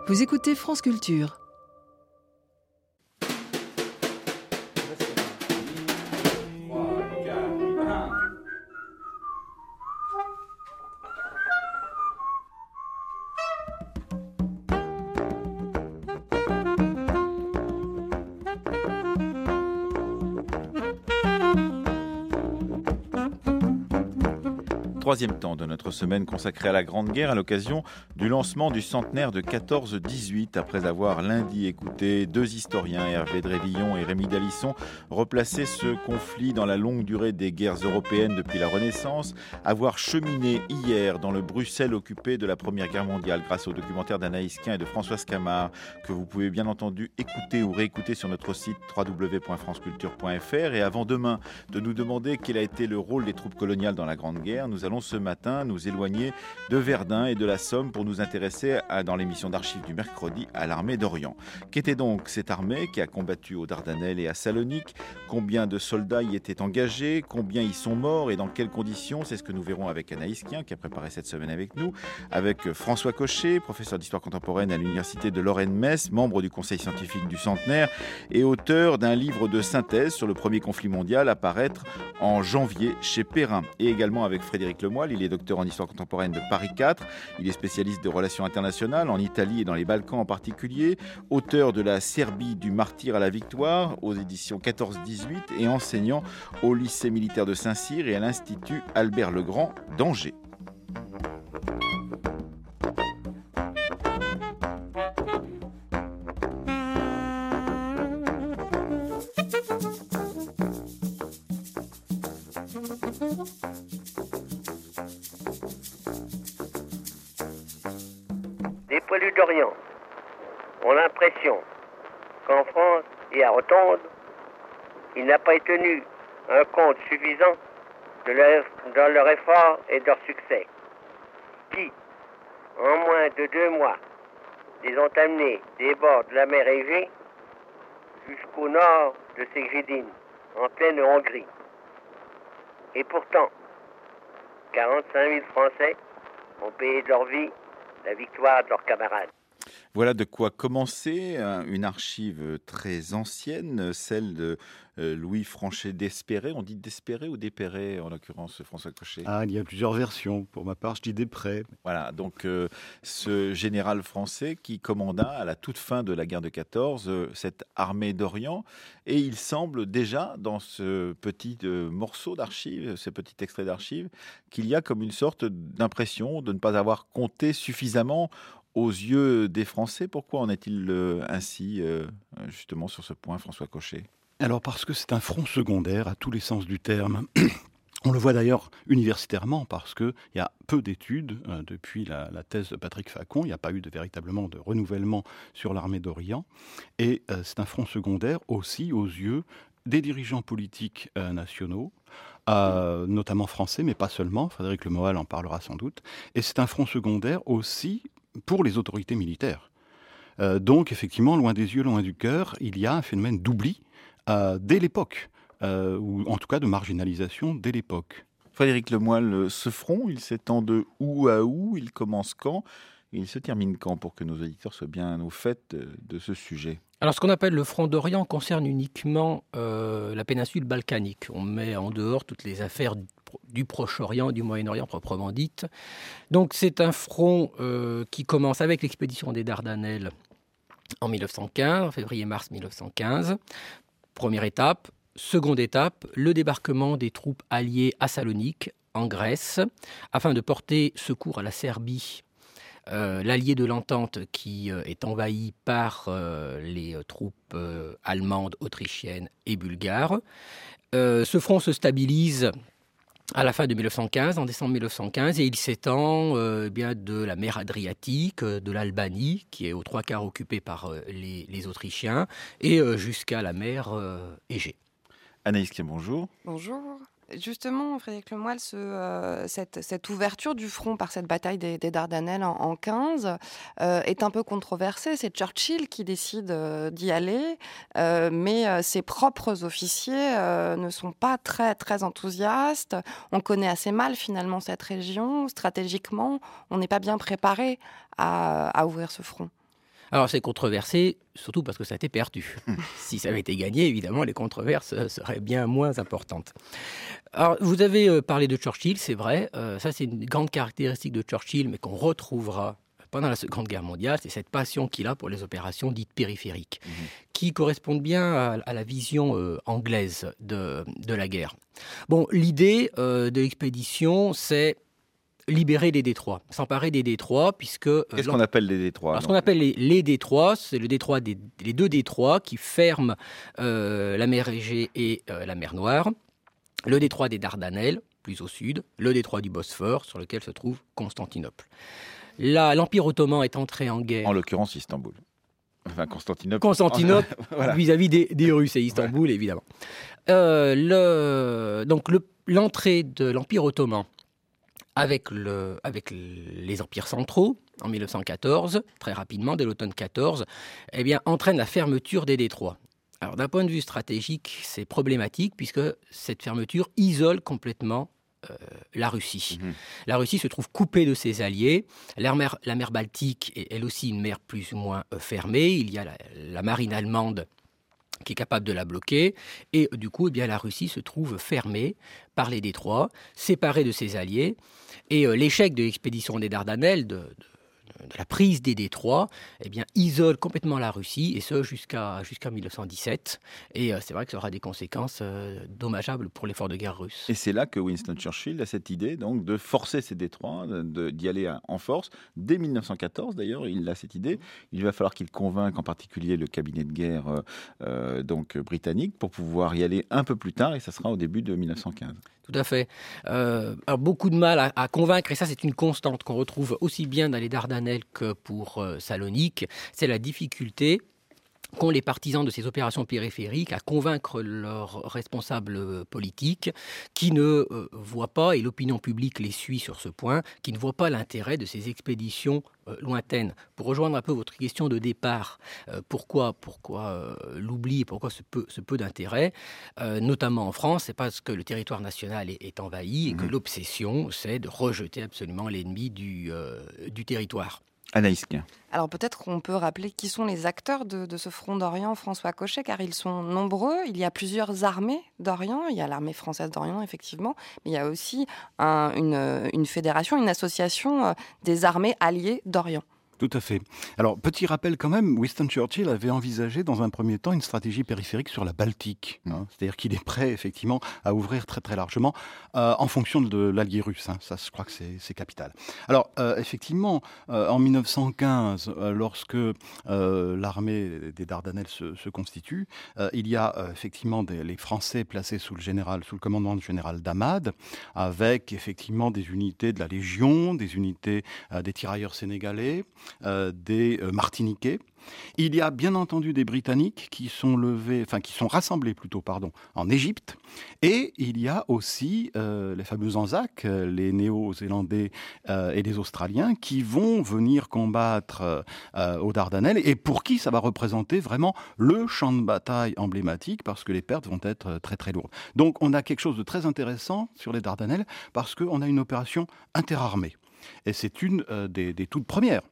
Vous écoutez France Culture. Troisième temps de notre semaine consacrée à la Grande Guerre à l'occasion du lancement du centenaire de 14-18. Après avoir lundi écouté deux historiens, Hervé Drévillon et Rémi Dalisson, replacer ce conflit dans la longue durée des guerres européennes depuis la Renaissance, avoir cheminé hier dans le Bruxelles occupé de la Première Guerre mondiale grâce au documentaire d'Anaïs Quint et de Françoise Camard, que vous pouvez bien entendu écouter ou réécouter sur notre site www.franceculture.fr. Et avant demain de nous demander quel a été le rôle des troupes coloniales dans la Grande Guerre, nous allons ce matin nous éloigner de Verdun et de la Somme pour nous intéresser dans l'émission d'archives du mercredi à l'armée d'Orient. Qu'était donc cette armée qui a combattu aux Dardanelles et à Salonique? Combien de soldats y étaient engagés? Combien y sont morts et dans quelles conditions? C'est ce que nous verrons avec Anaïs Quint qui a préparé cette semaine avec nous, avec François Cochet, professeur d'histoire contemporaine à l'université de Lorraine-Metz, membre du conseil scientifique du centenaire et auteur d'un livre de synthèse sur le premier conflit mondial à paraître en janvier chez Perrin. Et également avec Frédéric Lemoyle, il est docteur en histoire contemporaine de Paris 4, il est spécialiste de relations internationales en Italie et dans les Balkans en particulier, auteur de la Serbie du martyr à la victoire aux éditions 14-18 et enseignant au lycée militaire de Saint-Cyr et à l'Institut Albert Legrand d'Angers. Les poilus d'Orient ont l'impression qu'en France et à Rotonde, il n'a pas été tenu un compte suffisant de leur effort et de leur succès, qui, en moins de 2 mois, les ont amenés des bords de la mer Égée jusqu'au nord de Ségridine, en pleine Hongrie. Et pourtant, 45 000 Français ont payé de leur vie la victoire de leurs camarades. Voilà de quoi commencer, une archive très ancienne, celle de Louis Franchet d'Espéré. On dit d'Espéré ou d'Épéré, en l'occurrence, François Cochet? Il y a plusieurs versions. Pour ma part, je dis Després. Voilà, donc ce général français qui commanda à la toute fin de la guerre de 14 cette armée d'Orient. Et il semble déjà, dans ce petit morceau d'archives, ce petit extrait d'archives, qu'il y a comme une sorte d'impression de ne pas avoir compté suffisamment aux yeux des Français. Pourquoi en est-il ainsi, justement, sur ce point, François Cochet? Alors, parce que c'est un front secondaire à tous les sens du terme. On le voit d'ailleurs universitairement parce qu'il y a peu d'études depuis la thèse de Patrick Facon. Il n'y a pas eu véritablement de renouvellement sur l'armée d'Orient. Et c'est un front secondaire aussi aux yeux des dirigeants politiques nationaux, notamment français, mais pas seulement. Frédéric Lemoyle en parlera sans doute. Et c'est un front secondaire aussi pour les autorités militaires. Donc, effectivement, loin des yeux, loin du cœur, il y a un phénomène d'oubli dès l'époque, ou en tout cas de marginalisation dès l'époque. Frédéric Lemoyle, ce front, il s'étend de où à où? Il commence quand? Et il se termine quand, pour que nos auditeurs soient bien au fait de ce sujet? Alors, ce qu'on appelle le front d'Orient concerne uniquement la péninsule balkanique. On met en dehors toutes les affaires du Proche-Orient, du Moyen-Orient proprement dite. Donc, c'est un front qui commence avec l'expédition des Dardanelles en 1915, en février-mars 1915. Première étape. Seconde étape, le débarquement des troupes alliées à Salonique, en Grèce, afin de porter secours à la Serbie, l'allié de l'entente qui est envahi par les troupes allemandes, autrichiennes et bulgares. Ce front se stabilise à la fin de 1915, en décembre 1915, et il s'étend bien de la mer Adriatique, de l'Albanie, qui est aux 3/4 occupée par les Autrichiens, et jusqu'à la mer Égée. Anaïs Quint, bonjour. Bonjour. Justement, Frédéric Lemoyle, cette ouverture du front par cette bataille des Dardanelles en 15 est un peu controversée. C'est Churchill qui décide d'y aller, mais ses propres officiers ne sont pas très, très enthousiastes. On connaît assez mal finalement cette région. Stratégiquement, on n'est pas bien préparé à ouvrir ce front. Alors c'est controversé, surtout parce que ça a été perdu. Si ça avait été gagné, évidemment, les controverses seraient bien moins importantes. Alors vous avez parlé de Churchill, c'est vrai. Ça c'est une grande caractéristique de Churchill, mais qu'on retrouvera pendant la Seconde Guerre mondiale, c'est cette passion qu'il a pour les opérations dites périphériques, qui correspondent bien à la vision anglaise de la guerre. Bon, l'idée de l'expédition, c'est libérer les détroits, s'emparer des détroits, puisque... Qu'est-ce qu'on appelle les détroits? Ce qu'on appelle les détroits, c'est les deux détroits qui ferment la mer Égée et la mer Noire, le détroit des Dardanelles, plus au sud, le détroit du Bosphore, sur lequel se trouve Constantinople. Là, l'Empire ottoman est entré en guerre. En l'occurrence, Istanbul. Enfin, Constantinople. Voilà. Vis-à-vis des Russes et Istanbul, évidemment. L'entrée de l'Empire ottoman avec les empires centraux, en 1914, très rapidement, dès l'automne 14, entraîne la fermeture des détroits. Alors, d'un point de vue stratégique, c'est problématique, puisque cette fermeture isole complètement la Russie. La Russie se trouve coupée de ses alliés. La mer Baltique est elle aussi une mer plus ou moins fermée. Il y a la marine allemande qui est capable de la bloquer. Et du coup, la Russie se trouve fermée par les détroits, séparée de ses alliés. Et l'échec de l'expédition des Dardanelles, de la prise des détroits, isole complètement la Russie, et ce jusqu'à 1917. Et c'est vrai que ça aura des conséquences dommageables pour l'effort de guerre russe. Et c'est là que Winston Churchill a cette idée donc, de forcer ces détroits, d'y aller en force. Dès 1914, d'ailleurs, il a cette idée. Il va falloir qu'il convainque en particulier le cabinet de guerre britannique pour pouvoir y aller un peu plus tard, et ça sera au début de 1915. Tout à fait. Alors beaucoup de mal à convaincre, et ça c'est une constante qu'on retrouve aussi bien dans les Dardanelles que pour Salonique, c'est la difficulté qu'ont les partisans de ces opérations périphériques à convaincre leurs responsables politiques qui ne voient pas, et l'opinion publique les suit sur ce point, qui ne voient pas l'intérêt de ces expéditions lointaines. Pour rejoindre un peu votre question de départ, pourquoi l'oubli et pourquoi ce peu d'intérêt, notamment en France, c'est parce que le territoire national est envahi et que l'obsession, c'est de rejeter absolument l'ennemi du territoire. Anaïs Quien. Alors peut-être qu'on peut rappeler qui sont les acteurs de ce front d'Orient, François Cochet, car ils sont nombreux. Il y a plusieurs armées d'Orient. Il y a l'armée française d'Orient, effectivement, mais il y a aussi une fédération, une association des armées alliées d'Orient. Tout à fait. Alors, petit rappel quand même, Winston Churchill avait envisagé dans un premier temps une stratégie périphérique sur la Baltique. C'est-à-dire qu'il est prêt, effectivement, à ouvrir très très largement en fonction de l'allié russe. Ça, je crois que c'est capital. Alors, effectivement, en 1915, lorsque l'armée des Dardanelles se constitue, il y a effectivement les Français placés sous le commandement du général Damad, avec effectivement des unités de la Légion, des unités des tirailleurs sénégalais, des Martiniquais. Il y a bien entendu des Britanniques qui sont rassemblés en Égypte. Et il y a aussi les fameux Anzacs, les Néo-Zélandais et les Australiens qui vont venir combattre aux Dardanelles et pour qui ça va représenter vraiment le champ de bataille emblématique parce que les pertes vont être très très lourdes. Donc on a quelque chose de très intéressant sur les Dardanelles parce qu'on a une opération interarmée. Et c'est une des toutes premières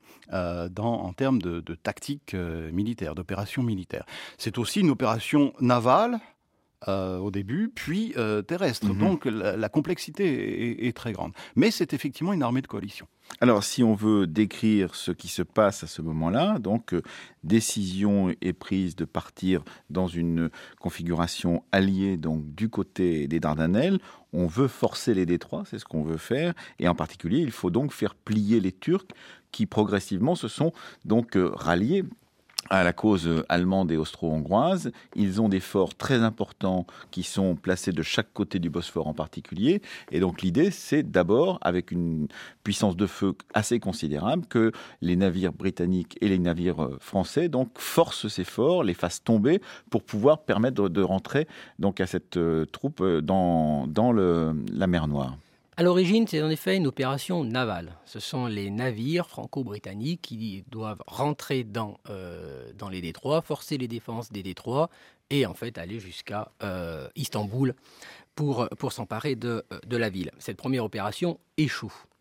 en termes de tactique militaire, d'opération militaire. C'est aussi une opération navale au début, puis terrestre. Donc la complexité est très grande. Mais c'est effectivement une armée de coalition. Alors, si on veut décrire ce qui se passe à ce moment-là, donc décision est prise de partir dans une configuration alliée, donc du côté des Dardanelles. On veut forcer les détroits, c'est ce qu'on veut faire, et en particulier, il faut donc faire plier les Turcs qui progressivement se sont donc ralliés à la cause allemande et austro-hongroise. Ils ont des forts très importants qui sont placés de chaque côté du Bosphore en particulier. Et donc l'idée, c'est d'abord, avec une puissance de feu assez considérable, que les navires britanniques et les navires français donc forcent ces forts, les fassent tomber pour pouvoir permettre de rentrer donc à cette troupe dans la mer Noire. À l'origine, c'est en effet une opération navale. Ce sont les navires franco-britanniques qui doivent rentrer dans les détroits, forcer les défenses des détroits et en fait aller jusqu'à Istanbul pour s'emparer de la ville. Cette première opération échoue.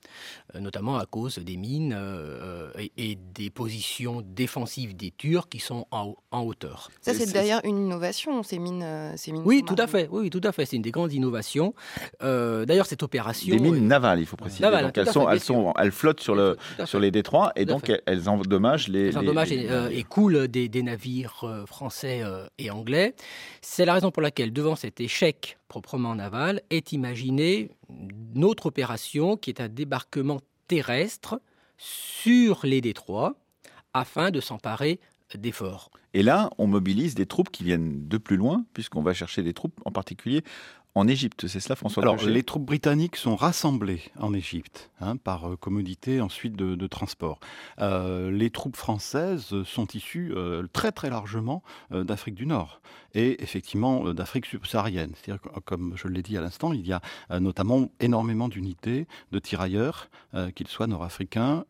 notamment à cause des mines et des positions défensives des Turcs qui sont en hauteur. Ça, c'est d'ailleurs une innovation, ces mines. Oui, tout à fait. Oui, tout à fait. C'est une des grandes innovations. D'ailleurs, cette opération... Des mines navales, il faut préciser. Navales, donc elles flottent sur les détroits et donc elles endommagent et coulent des navires français et anglais. C'est la raison pour laquelle, devant cet échec proprement naval, est imaginée une autre opération qui est un débarquement terrestre sur les détroits afin de s'emparer des forts. Et là, on mobilise des troupes qui viennent de plus loin, puisqu'on va chercher des troupes, en particulier en Égypte. C'est cela, François Alors, Cochet ? les troupes britanniques sont rassemblées en Égypte, par commodité ensuite de transport. Les troupes françaises sont issues très très largement d'Afrique du Nord et effectivement d'Afrique subsaharienne. C'est-à-dire, comme je l'ai dit à l'instant, il y a notamment énormément d'unités de tirailleurs, qu'ils soient nord-africains,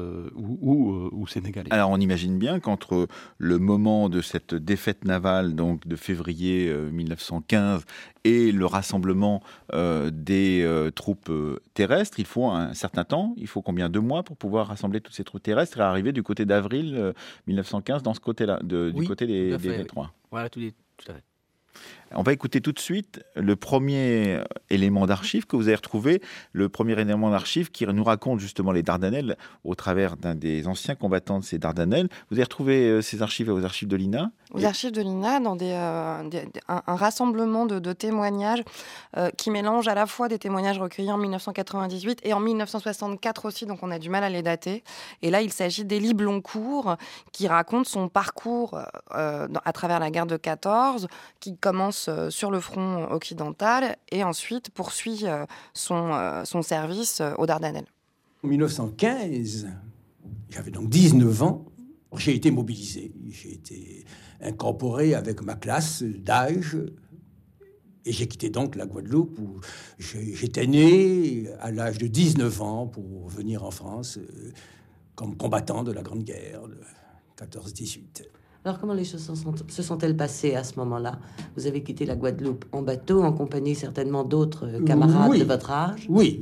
ou sénégalais. Alors on imagine bien qu'entre le moment de cette défaite navale, donc de février 1915, et le rassemblement des troupes terrestres, il faut un certain temps. Il faut combien de mois pour pouvoir rassembler toutes ces troupes terrestres et arriver du côté d'avril 1915 dans ce côté-là, du côté des détroits. Voilà, tout à fait. On va écouter tout de suite le premier élément d'archives que vous avez retrouvé, le premier élément d'archives qui nous raconte justement les Dardanelles au travers d'un des anciens combattants de ces Dardanelles. Vous avez retrouvé ces archives aux archives de l'INA ? Aux archives de l'INA, dans un rassemblement de témoignages qui mélangent à la fois des témoignages recueillis en 1998 et en 1964 aussi, donc on a du mal à les dater. Et là, il s'agit d'Élie Bloncourt qui raconte son parcours à travers la guerre de 14, qui commence sur le front occidental et ensuite poursuit son service aux Dardanelles. En 1915, j'avais donc 19 ans, j'ai été mobilisé. J'ai été incorporé avec ma classe d'âge et j'ai quitté donc la Guadeloupe où j'étais né à l'âge de 19 ans pour venir en France comme combattant de la Grande Guerre de 14-18. Alors, comment les choses se sont-elles passées à ce moment-là ? Vous avez quitté la Guadeloupe en bateau, en compagnie certainement d'autres camarades de votre âge ? Oui.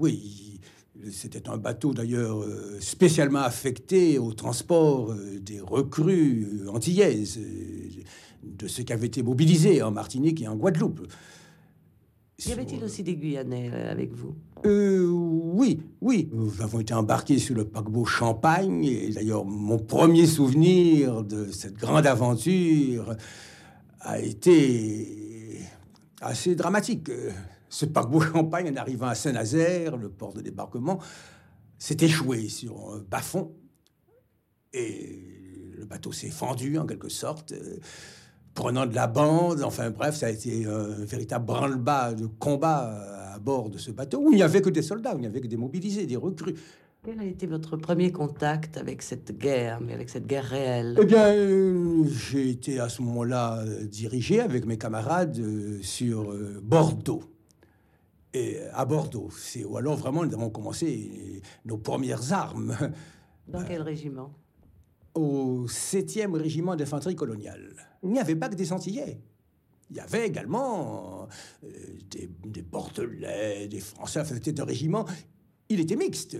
C'était un bateau d'ailleurs spécialement affecté au transport des recrues antillaises, de ceux qui avaient été mobilisés en Martinique et en Guadeloupe. Y avait-il aussi des Guyanais avec vous ? Oui. Nous avons été embarqués sur le paquebot Champagne. Et d'ailleurs, mon premier souvenir de cette grande aventure a été assez dramatique. Ce paquebot Champagne, en arrivant à Saint-Nazaire, le port de débarquement, s'est échoué sur un bas-fond. Et le bateau s'est fendu, en quelque sorte, prenant de la bande. Enfin bref, ça a été un véritable branle-bas de combat à bord de ce bateau, où il n'y avait que des soldats, où il n'y avait que des mobilisés, des recrues. Quel a été votre premier contact avec cette guerre, mais avec cette guerre réelle ? Eh bien, j'ai été à ce moment-là dirigé avec mes camarades sur Bordeaux. Et à Bordeaux, c'est où alors vraiment nous avons commencé nos premières armes. Dans quel régiment ? Au 7e régiment d'infanterie coloniale. Il n'y avait pas que des Antillais. Il y avait également des Bordelais, des Français. Enfin, c'était un régiment. Il était mixte.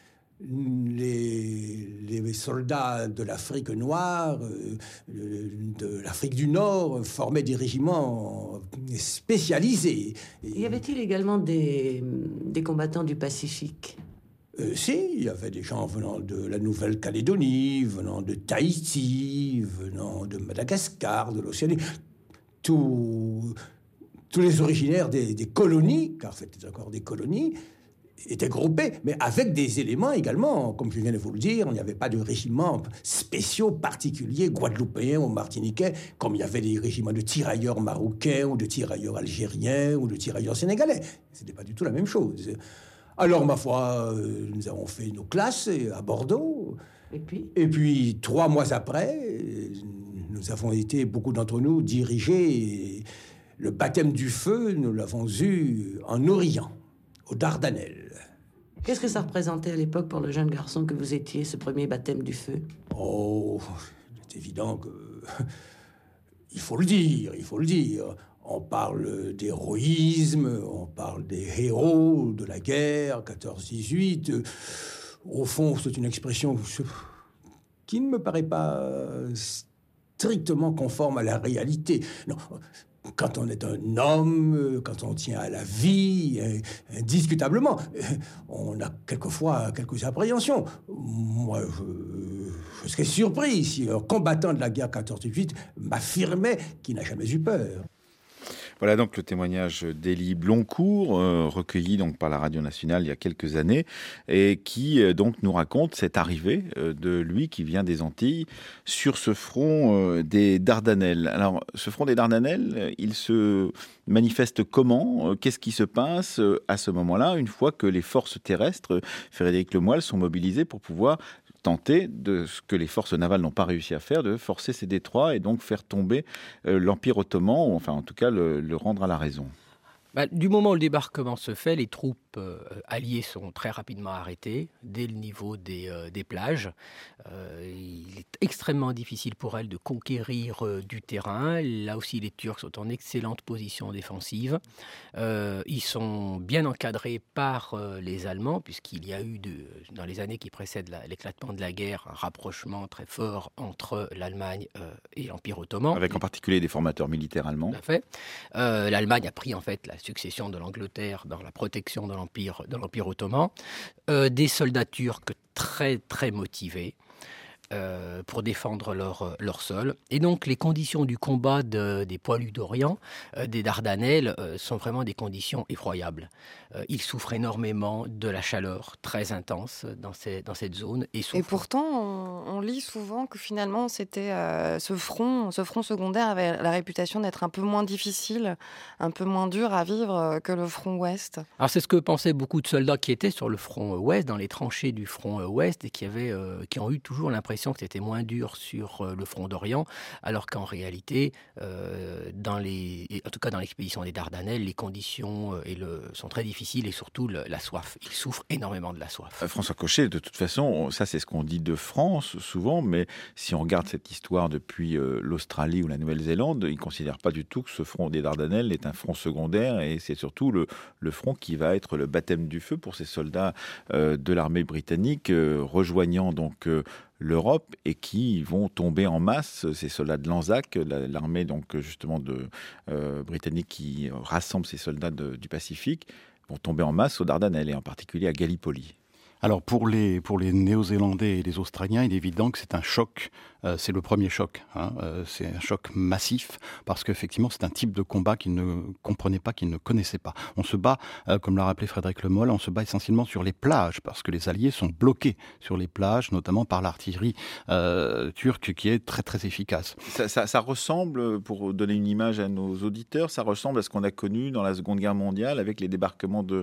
Les soldats de l'Afrique noire, de l'Afrique du Nord, formaient des régiments spécialisés. Y avait-il également des combattants du Pacifique ? Si, il y avait des gens venant de la Nouvelle-Calédonie, venant de Tahiti, venant de Madagascar, de l'Océanie. Tous les originaires des colonies, car c'était encore des colonies, étaient groupés, mais avec des éléments également. Comme je viens de vous le dire, il n'y avait pas de régiments spéciaux particuliers guadeloupéens ou martiniquais, comme il y avait des régiments de tirailleurs marocains ou de tirailleurs algériens ou de tirailleurs sénégalais. Ce n'était pas du tout la même chose. Alors, ma foi, nous avons fait nos classes à Bordeaux. Et puis 3 mois après, nous avons été, beaucoup d'entre nous, dirigés. Le baptême du feu, nous l'avons eu en Orient, aux Dardanelles. Qu'est-ce que ça représentait à l'époque pour le jeune garçon que vous étiez, ce premier baptême du feu ? Oh, c'est évident que... Il faut le dire. On parle d'héroïsme, on parle des héros de la guerre, 14-18. Au fond, c'est une expression qui ne me paraît pas strictement conforme à la réalité. Non. Quand on est un homme, quand on tient à la vie, indiscutablement, on a quelquefois quelques appréhensions. Moi, je serais surpris si un combattant de la guerre 14-18 m'affirmait qu'il n'a jamais eu peur. Voilà donc le témoignage d'Élie Bloncourt, recueilli donc par la Radio Nationale il y a quelques années, et qui donc nous raconte cette arrivée de lui qui vient des Antilles sur ce front des Dardanelles. Alors, ce front des Dardanelles, il se manifeste comment ? Qu'est-ce qui se passe à ce moment-là, une fois que les forces terrestres, Frédéric Lemoyle, sont mobilisées pour pouvoir tenter de ce que les forces navales n'ont pas réussi à faire, de forcer ces détroits et donc faire tomber l'Empire ottoman, ou enfin en tout cas le rendre à la raison. Du moment où le débarquement se fait, les troupes alliées sont très rapidement arrêtées dès le niveau des plages. Il est extrêmement difficile pour elles de conquérir du terrain. Là aussi, les Turcs sont en excellente position défensive. Ils sont bien encadrés par les Allemands, puisqu'il y a eu, dans les années qui précèdent l'éclatement de la guerre, un rapprochement très fort entre l'Allemagne et l'Empire ottoman. Avec en particulier des formateurs militaires allemands. Tout à fait. L'Allemagne a pris en fait la succession de l'Angleterre dans la protection de l'Empire ottoman, des soldats turcs très très motivés pour défendre leur sol. Et donc les conditions du combat des poilus d'Orient, des Dardanelles, sont vraiment des conditions effroyables. Ils souffrent énormément de la chaleur très intense dans cette zone. Et pourtant, on lit souvent que finalement, c'était ce front secondaire avait la réputation d'être un peu moins difficile, un peu moins dur à vivre que le front ouest. Alors c'est ce que pensaient beaucoup de soldats qui étaient sur le front ouest, dans les tranchées du front ouest, et qui ont eu toujours l'impression que c'était moins dur sur le front d'Orient, alors qu'en réalité, en tout cas dans l'expédition des Dardanelles, les conditions sont très difficiles, et surtout la soif. Ils souffrent énormément de la soif. François Cochet, de toute façon, ça c'est ce qu'on dit de France souvent, mais si on regarde cette histoire depuis l'Australie ou la Nouvelle-Zélande, ils ne considèrent pas du tout que ce front des Dardanelles est un front secondaire, et c'est surtout le front qui va être le baptême du feu pour ces soldats de l'armée britannique, rejoignant donc l'Europe, et qui vont tomber en masse, ces soldats de l'Anzac, l'armée donc justement britannique qui rassemble ces soldats du Pacifique, vont tomber en masse aux Dardanelles, et en particulier à Gallipoli. Alors pour les Néo-Zélandais et les Australiens, il est évident que c'est un choc, c'est le premier choc, c'est un choc massif, parce qu'effectivement c'est un type de combat qu'ils ne comprenaient pas, qu'ils ne connaissaient pas. On se bat, comme l'a rappelé Frédéric Lemoyle, on se bat essentiellement sur les plages, parce que les Alliés sont bloqués sur les plages, notamment par l'artillerie turque qui est très très efficace. Ça ressemble, pour donner une image à nos auditeurs, ça ressemble à ce qu'on a connu dans la Seconde Guerre mondiale avec les débarquements de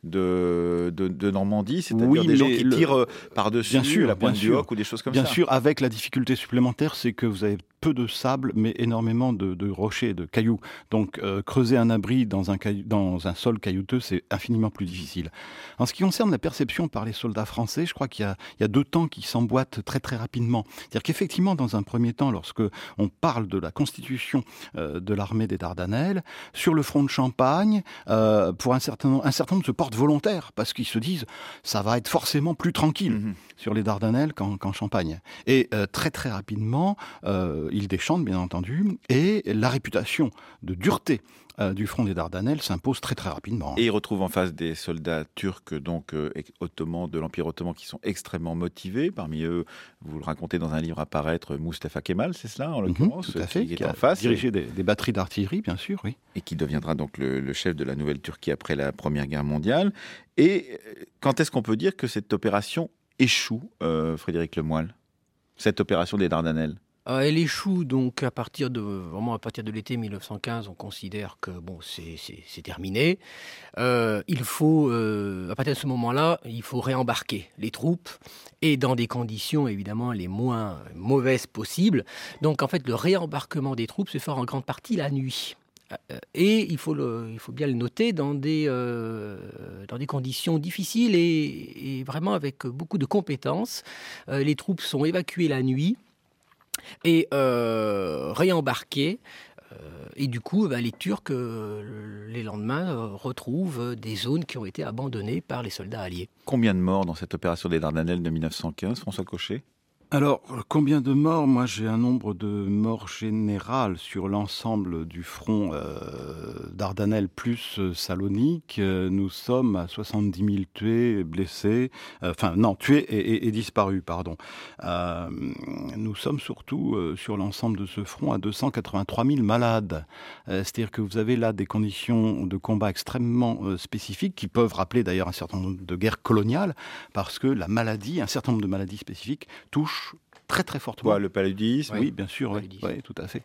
Normandie, c'est-à-dire des gens qui tirent par-dessus la pointe du Hoc ou des choses comme ça. Bien sûr, avec la difficulté supplémentaire, c'est que vous avez peu de sable, mais énormément de rochers, de cailloux. Donc, creuser un abri dans un sol caillouteux, c'est infiniment plus difficile. En ce qui concerne la perception par les soldats français, je crois qu'il y a deux temps qui s'emboîtent très très rapidement. C'est-à-dire qu'effectivement, dans un premier temps, lorsque on parle de la constitution de l'armée des Dardanelles, sur le front de Champagne, pour un certain nombre se portent volontaires, parce qu'ils se disent ça va être forcément plus tranquille sur les Dardanelles qu'en Champagne. Et très très rapidement, ils déchantent bien entendu, et la réputation de dureté du front des Dardanelles s'impose très très rapidement. Et ils retrouvent en face des soldats turcs, donc ottomans, de l'Empire ottoman, qui sont extrêmement motivés. Parmi eux, vous le racontez dans un livre à paraître, Mustapha Kemal, c'est cela en l'occurrence, tout à fait, qui est en face. Dirigé des batteries d'artillerie, bien sûr, oui. Et qui deviendra donc le chef de la nouvelle Turquie après la Première Guerre mondiale. Et quand est-ce qu'on peut dire que cette opération échoue, Frédéric Lemoyle, cette opération des Dardanelles? Elle échoue donc à partir de l'été 1915. On considère que c'est terminé. Il faut, à partir de ce moment-là, il faut réembarquer les troupes, et dans des conditions évidemment les moins mauvaises possibles. Donc en fait, le réembarquement des troupes se fait en grande partie la nuit. Et il faut bien le noter, dans des conditions difficiles et vraiment avec beaucoup de compétences. Les troupes sont évacuées la nuit et réembarquées. Et du coup, les Turcs, les lendemains, retrouvent des zones qui ont été abandonnées par les soldats alliés. Combien de morts dans cette opération des Dardanelles de 1915, François Cochet ? Alors, combien de morts ? Moi, j'ai un nombre de morts général sur l'ensemble du front Dardanelles plus Salonique. Nous sommes à 70 000 tués, blessés, tués et disparus, pardon. Nous sommes surtout sur l'ensemble de ce front à 283 000 malades. C'est-à-dire que vous avez là des conditions de combat extrêmement spécifiques qui peuvent rappeler d'ailleurs un certain nombre de guerres coloniales parce que la maladie, un certain nombre de maladies spécifiques touchent très très fortement. Le paludisme. Oui, bien sûr, oui, tout à fait.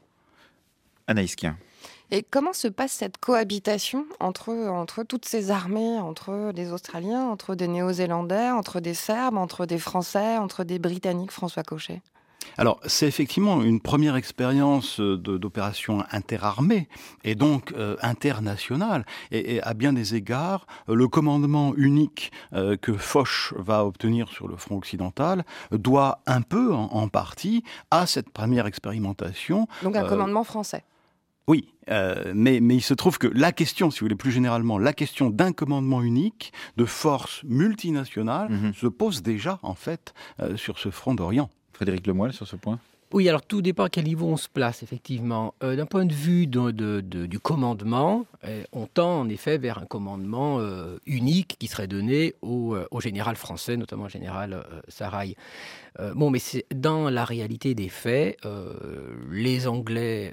Anaïs Kien. Et comment se passe cette cohabitation entre toutes ces armées, entre des Australiens, entre des Néo-Zélandais, entre des Serbes, entre des Français, entre des Britanniques, François Cochet ? Alors, c'est effectivement une première expérience d'opération interarmée et donc internationale. Et à bien des égards, le commandement unique que Foch va obtenir sur le front occidental doit un peu, en partie, à cette première expérimentation. Donc un commandement français. Oui, mais il se trouve que la question, si vous voulez plus généralement, la question d'un commandement unique, de force multinationale, se pose déjà, en fait, sur ce front d'Orient. Frédéric Lemoyle, sur ce point ? Oui, alors tout dépend à quel niveau on se place, effectivement. D'un point de vue du commandement, on tend en effet vers un commandement unique qui serait donné au général français, notamment au général Sarrail. Mais c'est dans la réalité des faits, les Anglais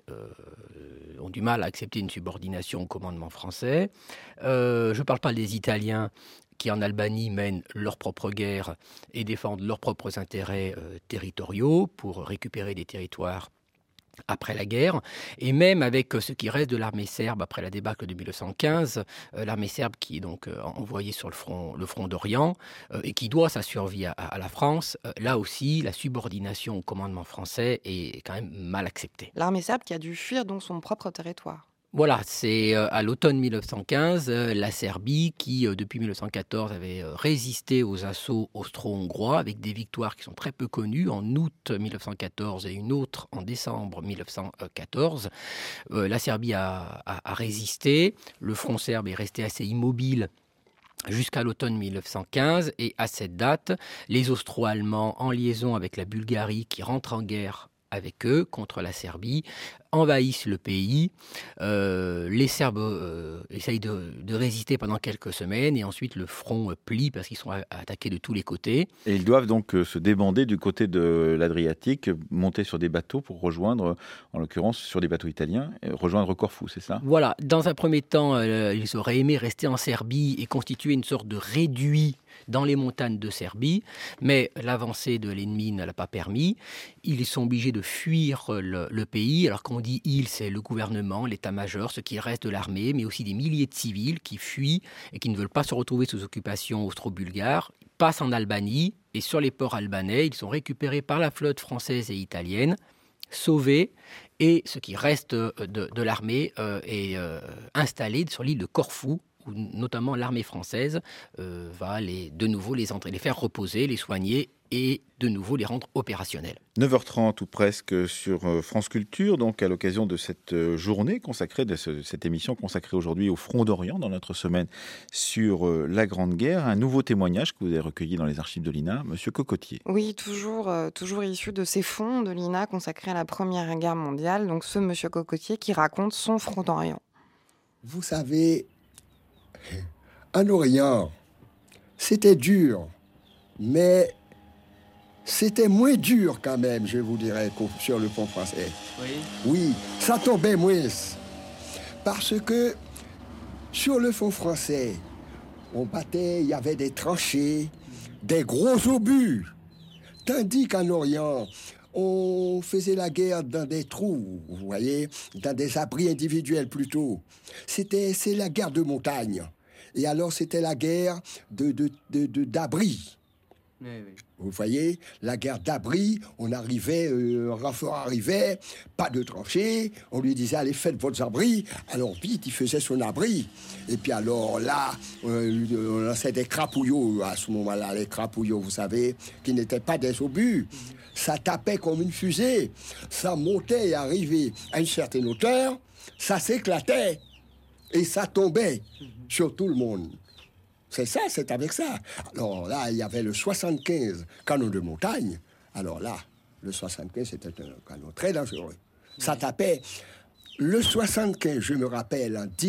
ont du mal à accepter une subordination au commandement français. Je ne parle pas des Italiens qui en Albanie mènent leur propre guerre et défendent leurs propres intérêts territoriaux pour récupérer des territoires après la guerre, et même avec ce qui reste de l'armée serbe après la débâcle de 1915, l'armée serbe qui est donc envoyée sur le front d'Orient et qui doit sa survie à la France, là aussi la subordination au commandement français est quand même mal acceptée. L'armée serbe qui a dû fuir donc son propre territoire. Voilà, c'est à l'automne 1915, la Serbie qui, depuis 1914, avait résisté aux assauts austro-hongrois avec des victoires qui sont très peu connues en août 1914 et une autre en décembre 1914. La Serbie a résisté, le front serbe est resté assez immobile jusqu'à l'automne 1915 et à cette date, les Austro-Allemands en liaison avec la Bulgarie qui rentre en guerre avec eux contre la Serbie, envahissent le pays. Les Serbes essayent de résister pendant quelques semaines et ensuite le front plie parce qu'ils sont attaqués de tous les côtés. Et ils doivent donc se débander du côté de l'Adriatique, monter sur des bateaux pour rejoindre, en l'occurrence sur des bateaux italiens, rejoindre Corfou, c'est ça ? Voilà, dans un premier temps, ils auraient aimé rester en Serbie et constituer une sorte de réduit dans les montagnes de Serbie, mais l'avancée de l'ennemi ne l'a pas permis. Ils sont obligés de fuir le pays. Alors quand on dit « ils », c'est le gouvernement, l'état-major, ce qui reste de l'armée, mais aussi des milliers de civils qui fuient et qui ne veulent pas se retrouver sous occupation austro-bulgare, passent en Albanie et sur les ports albanais, ils sont récupérés par la flotte française et italienne, sauvés, et ce qui reste de l'armée est installé sur l'île de Corfou, où notamment l'armée française va de nouveau les faire reposer, les soigner et de nouveau les rendre opérationnels. 9h30 ou presque sur France Culture, donc à l'occasion de cette journée consacrée, de cette émission consacrée aujourd'hui au Front d'Orient dans notre semaine sur la Grande Guerre. Un nouveau témoignage que vous avez recueilli dans les archives de l'INA, Monsieur Cocotier. Oui, toujours issu de ces fonds de l'INA consacrés à la Première Guerre mondiale. Donc ce Monsieur Cocotier qui raconte son Front d'Orient. Vous savez, en Orient, c'était dur, mais c'était moins dur quand même, je vous dirais, sur le front français. Oui, ça tombait moins. Parce que sur le front français, on battait, il y avait des tranchées, des gros obus. Tandis qu'en Orient, on faisait la guerre dans des trous, vous voyez, dans des abris individuels plutôt. C'est la guerre de montagne. Et alors, c'était la guerre d'abri. Oui. Vous voyez, la guerre d'abri, on arrivait, un renfort arrivait, pas de tranchée, on lui disait, allez, faites votre abri. Alors, vite, il faisait son abri. Et puis alors, là, on lançait des crapouillots, à ce moment-là, les crapouillots, vous savez, qui n'étaient pas des obus. Ça tapait comme une fusée. Ça montait et arrivait à une certaine hauteur, ça s'éclatait et ça tombait sur tout le monde. C'est avec ça. Alors là, il y avait le 75 canon de montagne. Alors là, le 75, c'était un canon très dangereux. Ça tapait. Le 75, je me rappelle, en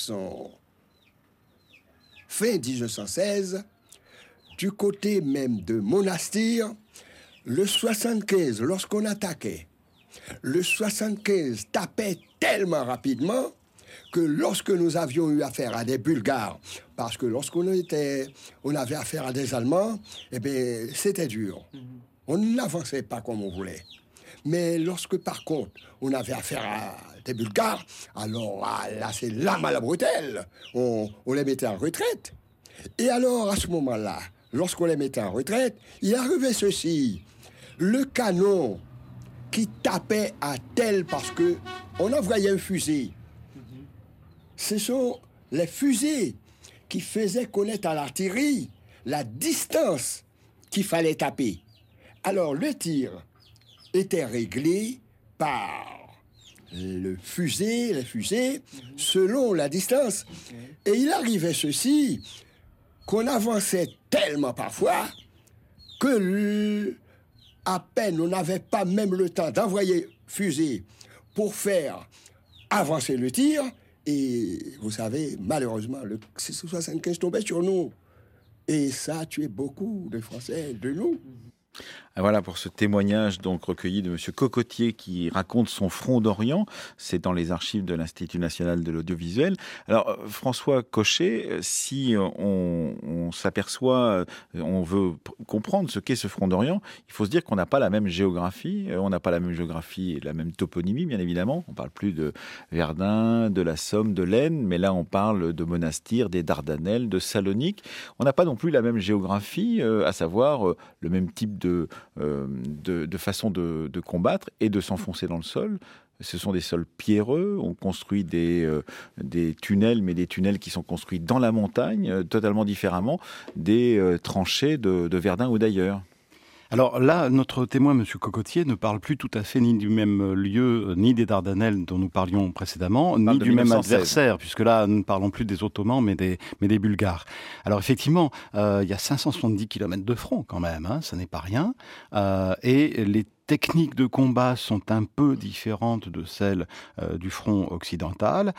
fin 1916, du côté même de Monastir, le 75, lorsqu'on attaquait, le 75 tapait tellement rapidement que lorsque nous avions eu affaire à des Bulgares, parce que lorsqu'on avait affaire à des Allemands, eh bien, c'était dur. On n'avançait pas comme on voulait. Mais lorsque, par contre, on avait affaire à des Bulgares, alors là, c'est l'arme à la bretelle. On les mettait en retraite. Et alors, à ce moment-là, lorsqu'on les mettait en retraite, il arrivait ceci. Le canon qui tapait à tel parce que on envoyait un fusil. Ce sont les fusées qui faisaient connaître à l'artillerie la distance qu'il fallait taper. Alors, le tir était réglé par les fusées, selon la distance. Et il arrivait ceci, qu'on avançait tellement parfois que à peine on n'avait pas même le temps d'envoyer fusée pour faire avancer le tir. Et vous savez, malheureusement, le 675 tombait sur nous. Et ça a tué beaucoup de Français, de nous. Voilà pour ce témoignage donc recueilli de M. Cocotier qui raconte son front d'Orient. C'est dans les archives de l'Institut national de l'audiovisuel. Alors François Cochet, si on s'aperçoit, on veut comprendre ce qu'est ce front d'Orient, il faut se dire qu'on n'a pas la même géographie. On n'a pas la même géographie et la même toponymie, bien évidemment. On ne parle plus de Verdun, de la Somme, de l'Aisne, mais là on parle de Monastir, des Dardanelles, de Salonique. On n'a pas non plus la même géographie, à savoir le même type de façon de combattre et de s'enfoncer dans le sol. Ce sont des sols pierreux, on construit des tunnels, mais des tunnels qui sont construits dans la montagne, totalement différemment des tranchées de Verdun ou d'ailleurs. Alors là, notre témoin, M. Cocotier, ne parle plus tout à fait ni du même lieu, ni des Dardanelles dont nous parlions précédemment, ni du même adversaire, puisque là, nous ne parlons plus des Ottomans, mais des Bulgares. Alors effectivement, il y a 570 km de front quand même, hein, ça n'est pas rien, et les techniques de combat sont un peu différentes de celles du front occidental.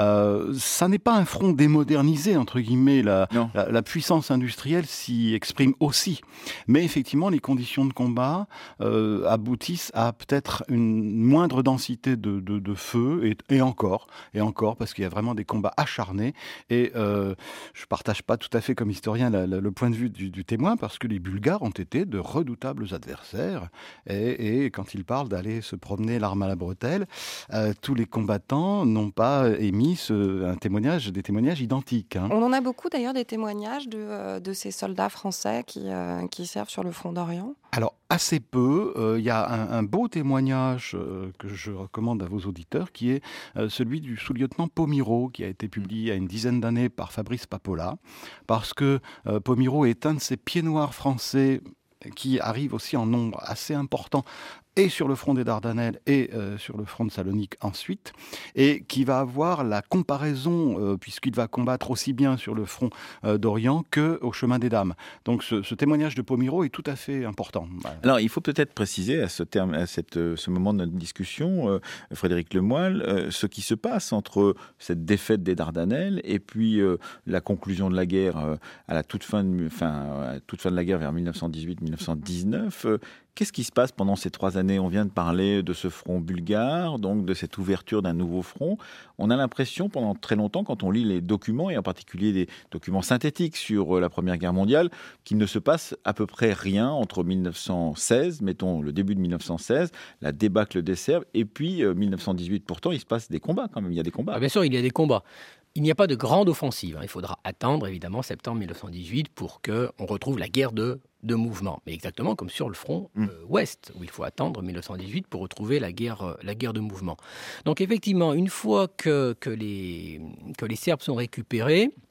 Ça n'est pas un front démodernisé, entre guillemets. La puissance industrielle s'y exprime aussi. Mais effectivement, les conditions de combat aboutissent à peut-être une moindre densité de feu, et encore, parce qu'il y a vraiment des combats acharnés. Et je ne partage pas tout à fait comme historien le point de vue du témoin, parce que les Bulgares ont été de redoutables adversaires. Et quand il parle d'aller se promener l'arme à la bretelle, tous les combattants n'ont pas émis des témoignages identiques. Hein. On en a beaucoup d'ailleurs des témoignages de ces soldats français qui servent sur le front d'Orient. Alors, assez peu. Il y a un beau témoignage que je recommande à vos auditeurs, qui est celui du sous-lieutenant Pomiro, qui a été publié il y a une dizaine d'années par Fabrice Papola, parce que Pomiro est un de ces pieds noirs français qui arrive aussi en nombre assez important, et sur le front des Dardanelles et sur le front de Salonique ensuite, et qui va avoir la comparaison, puisqu'il va combattre aussi bien sur le front d'Orient qu'au chemin des Dames. Donc ce témoignage de Pomiro est tout à fait important. Alors il faut peut-être préciser à ce moment de notre discussion, Frédéric Lemoyle, ce qui se passe entre cette défaite des Dardanelles et puis la conclusion de la guerre à la toute fin de la guerre vers 1918-1919. Qu'est-ce qui se passe pendant ces 3 années ? On vient de parler de ce front bulgare, donc de cette ouverture d'un nouveau front. On a l'impression, pendant très longtemps, quand on lit les documents, et en particulier des documents synthétiques sur la Première Guerre mondiale, qu'il ne se passe à peu près rien entre 1916, mettons le début de 1916, la débâcle des Serbes, et puis 1918. Pourtant, il se passe des combats quand même, il y a des combats. Ah, bien sûr, il y a des combats. Il n'y a pas de grande offensive. Il faudra attendre, évidemment, septembre 1918 pour qu'on retrouve la guerre de mouvement. Mais exactement comme sur le front ouest, où il faut attendre 1918 pour retrouver la guerre de mouvement. Donc effectivement, une fois que les Serbes sont récupérés,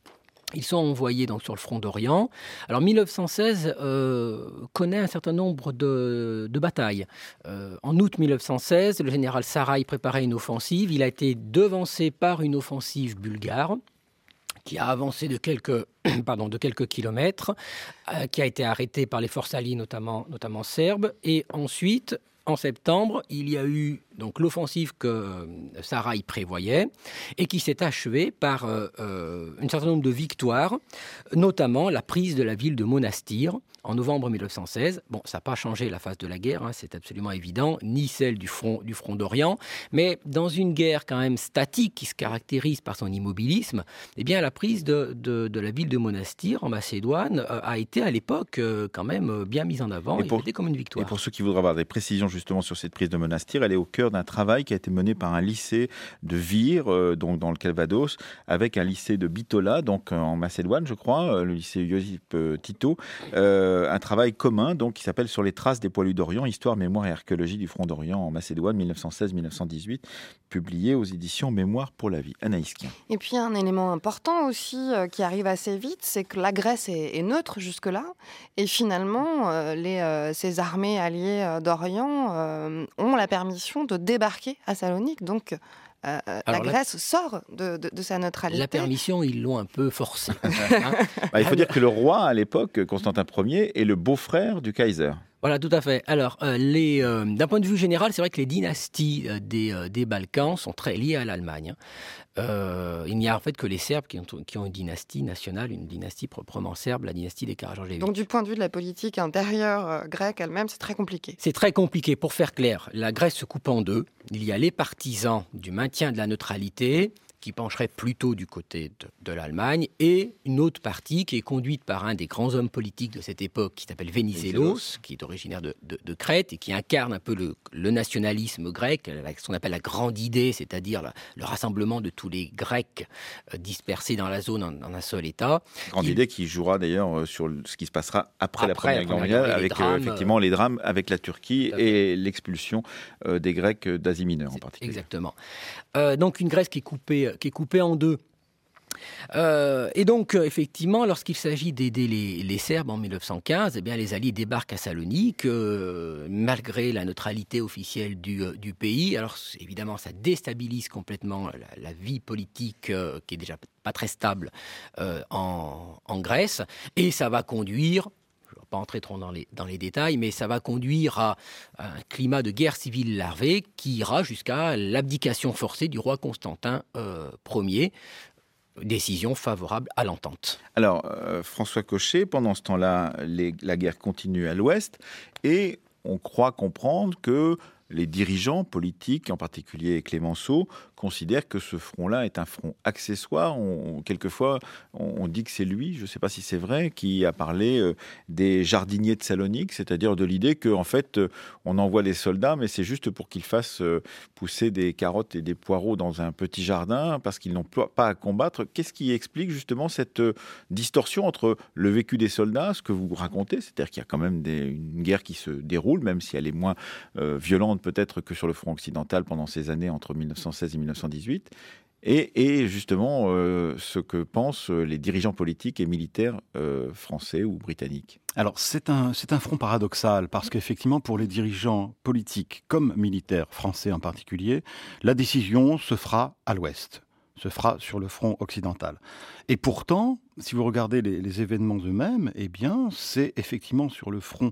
Ils sont envoyés donc sur le front d'Orient. Alors 1916 connaît un certain nombre de batailles. En août 1916, le général Saraï préparait une offensive. Il a été devancé par une offensive bulgare qui a avancé de quelques kilomètres, qui a été arrêtée par les forces alliées, notamment serbes. Et ensuite, en septembre, il y a eu donc l'offensive que Saraï prévoyait et qui s'est achevée par un certain nombre de victoires, notamment la prise de la ville de Monastir en novembre 1916. Bon, ça n'a pas changé la face de la guerre, c'est absolument évident, ni celle du front d'Orient, mais dans une guerre quand même statique qui se caractérise par son immobilisme, eh bien la prise de la ville de Monastir en Macédoine a été à l'époque quand même bien mise en avant et était comme une victoire. Et pour ceux qui voudraient avoir des précisions justement sur cette prise de Monastir, elle est au cœur d'un travail qui a été mené par un lycée de Vire, donc dans le Calvados, avec un lycée de Bitola, donc en Macédoine, je crois, le lycée Josip Tito. Un travail commun donc qui s'appelle Sur les traces des poilus d'Orient, histoire, mémoire et archéologie du front d'Orient en Macédoine 1916-1918, publié aux éditions Mémoire pour la vie. Anaïs Kien. Et puis un élément important aussi qui arrive assez vite, c'est que la Grèce est neutre jusque-là, et finalement ces armées alliées d'Orient ont la permission de débarquer à Salonique, donc la Grèce sort de sa neutralité. La permission, ils l'ont un peu forcée. Il faut dire que le roi, à l'époque, Constantin Ier, est le beau-frère du Kaiser. Voilà, tout à fait. Alors, d'un point de vue général, c'est vrai que les dynasties des Balkans sont très liées à l'Allemagne. Il n'y a en fait que les Serbes qui ont une dynastie nationale, une dynastie proprement serbe, la dynastie des Karadjordjević. Donc, du point de vue de la politique intérieure grecque elle-même, c'est très compliqué. C'est très compliqué. Pour faire clair, la Grèce se coupe en deux. Il y a les partisans du maintien de la neutralité, qui pencherait plutôt du côté de l'Allemagne, et une autre partie qui est conduite par un des grands hommes politiques de cette époque, qui s'appelle Venizelos, qui est originaire de Crète, et qui incarne un peu le nationalisme grec, ce qu'on appelle la grande idée, c'est-à-dire le rassemblement de tous les Grecs dispersés dans la zone en un seul État. Grande idée qui jouera d'ailleurs sur ce qui se passera après la Première Guerre mondiale, avec effectivement les drames avec la Turquie et l'expulsion des Grecs d'Asie mineure en particulier. Exactement. Donc une Grèce qui est coupée en deux. Et donc, effectivement, lorsqu'il s'agit d'aider les Serbes en 1915, eh bien, les Alliés débarquent à Salonique, malgré la neutralité officielle du pays. Alors, évidemment, ça déstabilise complètement la vie politique, qui est déjà pas très stable en Grèce, et ça va conduire... pas entrer trop dans les détails, mais ça va conduire à un climat de guerre civile larvée qui ira jusqu'à l'abdication forcée du roi Constantin Ier, décision favorable à l'entente. Alors, François Cochet, pendant ce temps-là, la guerre continue à l'ouest, et on croit comprendre que les dirigeants politiques, en particulier Clémenceau, considèrent que ce front-là est un front accessoire. Quelquefois, on dit que c'est lui, je ne sais pas si c'est vrai, qui a parlé des jardiniers de Salonique, c'est-à-dire de l'idée qu'en fait, on envoie les soldats, mais c'est juste pour qu'ils fassent pousser des carottes et des poireaux dans un petit jardin, parce qu'ils n'ont pas à combattre. Qu'est-ce qui explique justement cette distorsion entre le vécu des soldats, ce que vous racontez, c'est-à-dire qu'il y a quand même une guerre qui se déroule, même si elle est moins violente peut-être que sur le front occidental pendant ces années entre 1916 et 1918, et justement ce que pensent les dirigeants politiques et militaires français ou britanniques. Alors c'est un front paradoxal, parce qu'effectivement pour les dirigeants politiques comme militaires français en particulier, la décision se fera à l'ouest, se fera sur le front occidental. Et pourtant, si vous regardez les événements eux-mêmes, eh bien, c'est effectivement sur le front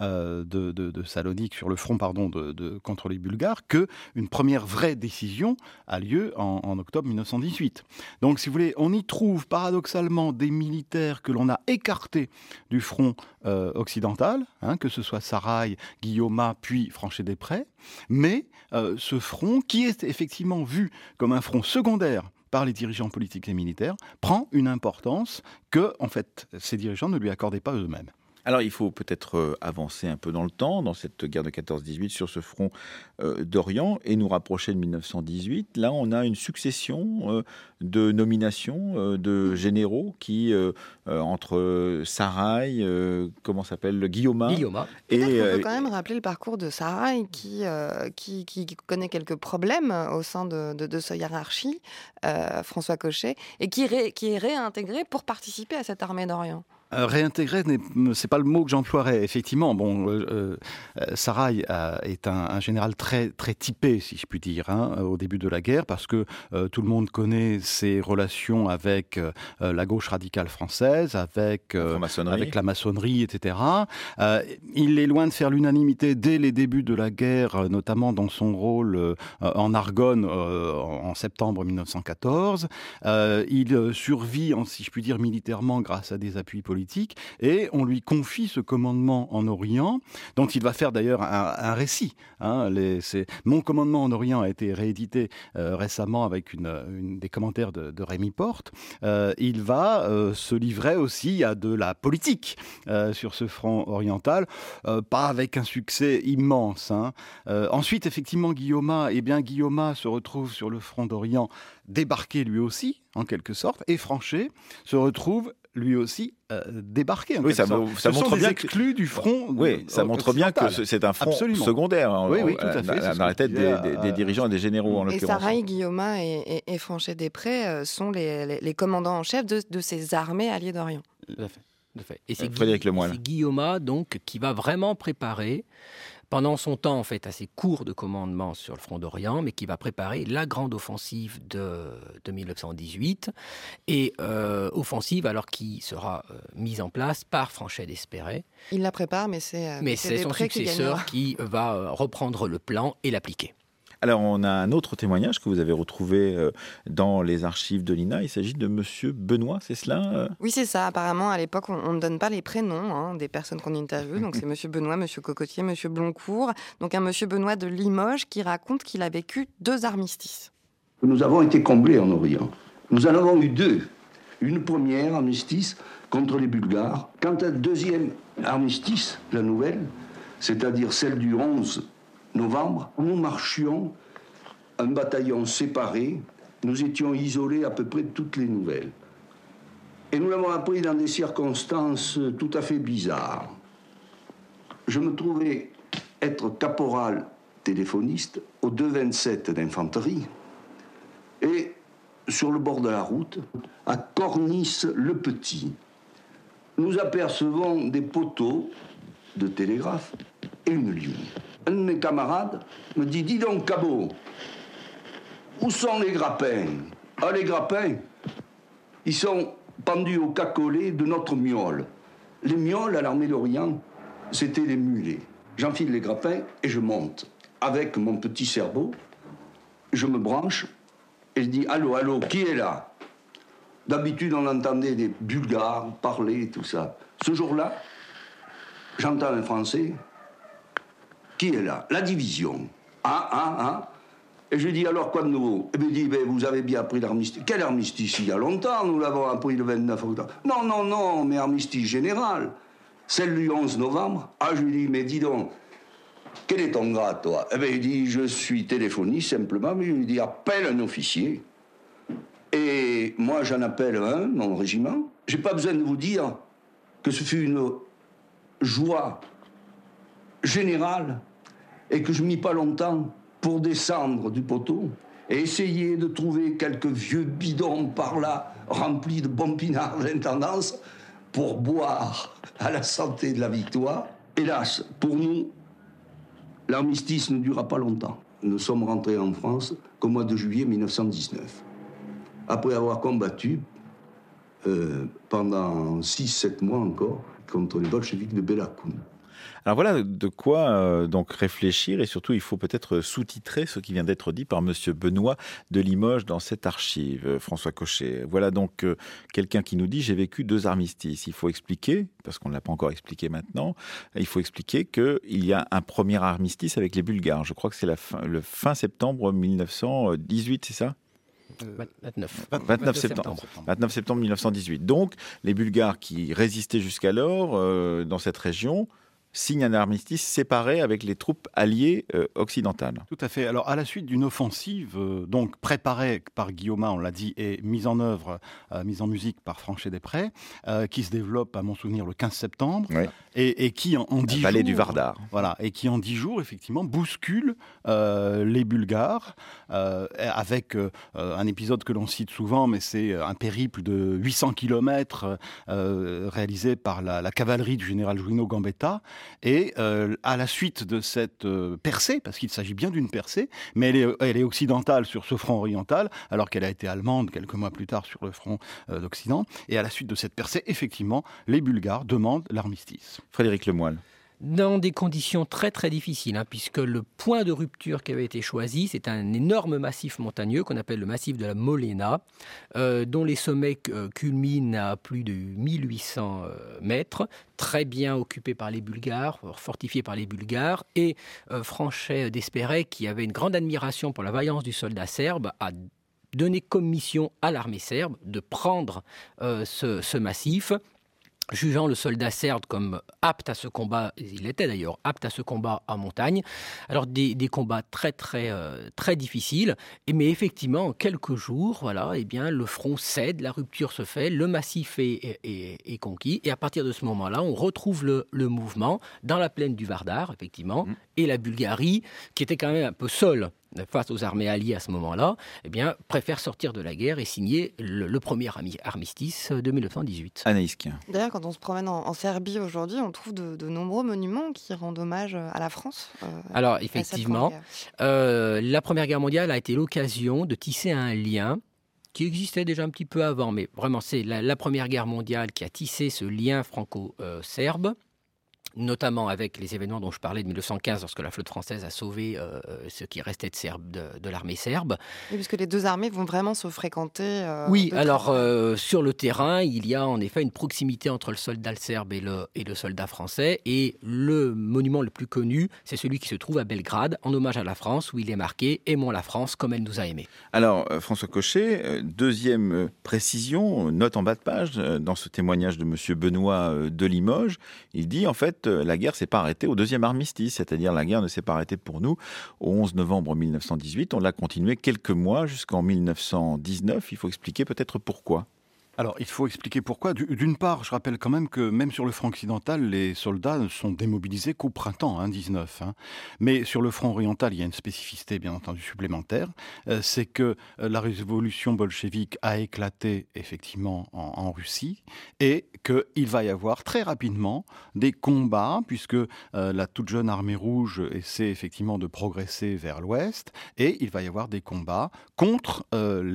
de Salonique, sur le front contre les Bulgares, que une première vraie décision a lieu en octobre 1918. Donc, si vous voulez, on y trouve paradoxalement des militaires que l'on a écartés du front occidental, que ce soit Saraï, Guillaumat, puis Franchet-Desprez, mais ce front, qui est effectivement vu comme un front secondaire par les dirigeants politiques et militaires, prend une importance que, en fait, ces dirigeants ne lui accordaient pas eux-mêmes. Alors, il faut peut-être avancer un peu dans le temps, dans cette guerre de 14-18, sur ce front d'Orient, et nous rapprocher de 1918. Là, on a une succession de nominations de généraux qui, entre Saraï, comment s'appelle, Guillaumat. Et on peut quand même rappeler le parcours de Saraï, qui connaît quelques problèmes au sein de sa hiérarchie, François Cochet, et qui est réintégré pour participer à cette armée d'Orient. Réintégrer, c'est pas le mot que j'emploierais. Effectivement, Saraï est un général très très typé, si je puis dire, au début de la guerre, parce que tout le monde connaît ses relations avec la gauche radicale française, avec la maçonnerie, etc. Il est loin de faire l'unanimité dès les débuts de la guerre, notamment dans son rôle en Argonne en septembre 1914. Il survit, si je puis dire, militairement grâce à des appuis politiques. Et on lui confie ce commandement en Orient, dont il va faire d'ailleurs un récit. Mon commandement en Orient a été réédité récemment avec des commentaires de Rémy Porte. Il va se livrer aussi à de la politique sur ce front oriental, pas avec un succès immense. Ensuite, effectivement, Guillaumat se retrouve sur le front d'Orient, débarqué lui aussi, en quelque sorte, et Franchet se retrouve lui aussi débarqué. Oui, ça montre bien exclus du front. Oui, ça montre bien que c'est un front secondaire. Oui, tout à fait. Dans la tête des dirigeants et des généraux, en l'occurrence. Et Saraï, Guillaumat et Franchet-Després sont les commandants en chef de ces armées alliées d'Orient. Tout à fait. Et c'est Guillaumat donc qui va vraiment préparer, pendant son temps en fait assez court de commandement sur le front d'Orient, mais qui va préparer la grande offensive de 1918, et offensive alors qui sera mise en place par Franchet-Desprez. Il la prépare, mais c'est son successeur qui va reprendre le plan et l'appliquer. Alors, on a un autre témoignage que vous avez retrouvé dans les archives de l'INA. Il s'agit de Monsieur Benoît, c'est cela Oui, c'est ça. Apparemment, à l'époque, on ne donne pas les prénoms des personnes qu'on interviewe. Donc, c'est Monsieur Benoît, Monsieur Cocotier, Monsieur Bloncourt. Donc, un Monsieur Benoît de Limoges qui raconte qu'il a vécu 2 armistices. Nous avons été comblés en Orient. Nous en avons eu 2. Une première armistice contre les Bulgares. Quant à la deuxième armistice, la nouvelle, c'est-à-dire celle du 11 novembre, nous marchions un bataillon séparé, nous étions isolés à peu près de toutes les nouvelles. Et nous l'avons appris dans des circonstances tout à fait bizarres. Je me trouvais être caporal téléphoniste au 227 d'infanterie et sur le bord de la route, à Cornice-le-Petit, nous apercevons des poteaux de télégraphe et une ligne. Un de mes camarades me dit « Dis donc, Cabot, où sont les grappins ?» Ah, les grappins, ils sont pendus au cacolet de notre miole. Les mioles à l'armée d'Orient, c'était des mulets. J'enfile les grappins et je monte. Avec mon petit cerveau, je me branche et je dis « Allô, allô, qui est là ?» D'habitude, on entendait des Bulgares parler, tout ça. Ce jour-là, j'entends un Français. Qui est là? La division. Et je dis, alors quoi de nouveau? Et il me dit, vous avez bien appris l'armistice. Quel armistice? Il y a longtemps, nous l'avons appris le 29 octobre. Non, mais armistice général. Celle du 11 novembre. Ah, je lui dis, mais dis donc, quel est ton grade, toi? Il dit, je suis téléphoniste, simplement. Mais je lui dis, appelle un officier. Et moi, j'en appelle un, mon régiment. J'ai pas besoin de vous dire que ce fut une joie générale et que je mis pas longtemps pour descendre du poteau et essayer de trouver quelques vieux bidons par là remplis de bons pinards d'intendance pour boire à la santé de la victoire. Hélas, pour nous, l'armistice ne dura pas longtemps. Nous sommes rentrés en France qu'au mois de juillet 1919. Après avoir combattu pendant 6-7 mois encore contre les bolcheviks de Belakoun. Alors voilà de quoi donc réfléchir, et surtout il faut peut-être sous-titrer ce qui vient d'être dit par Monsieur Benoît de Limoges dans cette archive, François Cochet. Voilà donc quelqu'un qui nous dit « J'ai vécu 2 armistices ». Il faut expliquer, parce qu'on ne l'a pas encore expliqué maintenant, il faut expliquer qu'il y a un premier armistice avec les Bulgares. Je crois que c'est le fin septembre 1918, c'est ça ? 29 septembre 1918. Donc, les Bulgares qui résistaient jusqu'alors dans cette région signe un armistice séparé avec les troupes alliées occidentales. Tout à fait. Alors, à la suite d'une offensive, donc préparée par Guillaume, on l'a dit, et mise en œuvre, mise en musique par Franchet-Desprez, qui se développe, à mon souvenir, le 15 septembre, oui. et qui en 10 jours... Vallée du Vardar. Voilà, et qui en 10 jours, effectivement, bouscule les Bulgares, avec un épisode que l'on cite souvent, mais c'est un périple de 800 km réalisé par la cavalerie du général Juino Gambetta. Et à la suite de cette percée, parce qu'il s'agit bien d'une percée, mais elle est occidentale sur ce front oriental, alors qu'elle a été allemande quelques mois plus tard sur le front d'Occident. Et à la suite de cette percée, effectivement, les Bulgares demandent l'armistice. Frédéric Lemoyle. Dans des conditions très très difficiles, puisque le point de rupture qui avait été choisi, c'est un énorme massif montagneux qu'on appelle le massif de la Molena, dont les sommets culminent à plus de 1800 mètres, très bien occupé par les Bulgares, fortifié par les Bulgares, et Franchet-Desprez, qui avait une grande admiration pour la vaillance du soldat serbe, a donné comme mission à l'armée serbe de prendre ce massif, jugeant le soldat serbe comme apte à ce combat, il était d'ailleurs apte à ce combat en montagne. Alors des combats très très très difficiles, mais effectivement en quelques jours, voilà, eh bien le front cède, la rupture se fait, le massif est conquis, et à partir de ce moment-là, on retrouve le mouvement dans la plaine du Vardar, effectivement, et la Bulgarie, qui était quand même un peu seule face aux armées alliées à ce moment-là, eh bien, préfère sortir de la guerre et signer le premier armistice de 1918. Anaïs Kien. D'ailleurs, quand on se promène en Serbie aujourd'hui, on trouve de nombreux monuments qui rendent hommage à la France. Alors, effectivement, la Première Guerre mondiale a été l'occasion de tisser un lien qui existait déjà un petit peu avant, mais vraiment, c'est la Première Guerre mondiale qui a tissé ce lien franco-serbe, notamment avec les événements dont je parlais de 1915, lorsque la flotte française a sauvé ce qui restait de l'armée serbe. Oui, puisque les deux armées vont vraiment se fréquenter. Oui, alors sur le terrain, il y a en effet une proximité entre le soldat serbe et le soldat français, et le monument le plus connu, c'est celui qui se trouve à Belgrade, en hommage à la France, où il est marqué « Aimons la France comme elle nous a aimés ». Alors, François Cochet, deuxième précision, note en bas de page, dans ce témoignage de M. Benoît de Limoges, il dit en fait, la guerre ne s'est pas arrêtée au deuxième armistice, c'est-à-dire la guerre ne s'est pas arrêtée pour nous au 11 novembre 1918. On l'a continuée quelques mois jusqu'en 1919. Il faut expliquer peut-être pourquoi. Alors, il faut expliquer pourquoi. D'une part, je rappelle quand même que même sur le front occidental, les soldats ne sont démobilisés qu'au printemps 19. Mais sur le front oriental, il y a une spécificité, bien entendu, supplémentaire. C'est que la révolution bolchevique a éclaté, effectivement, en Russie, et qu'il va y avoir très rapidement des combats, puisque la toute jeune armée rouge essaie effectivement de progresser vers l'ouest, et il va y avoir des combats contre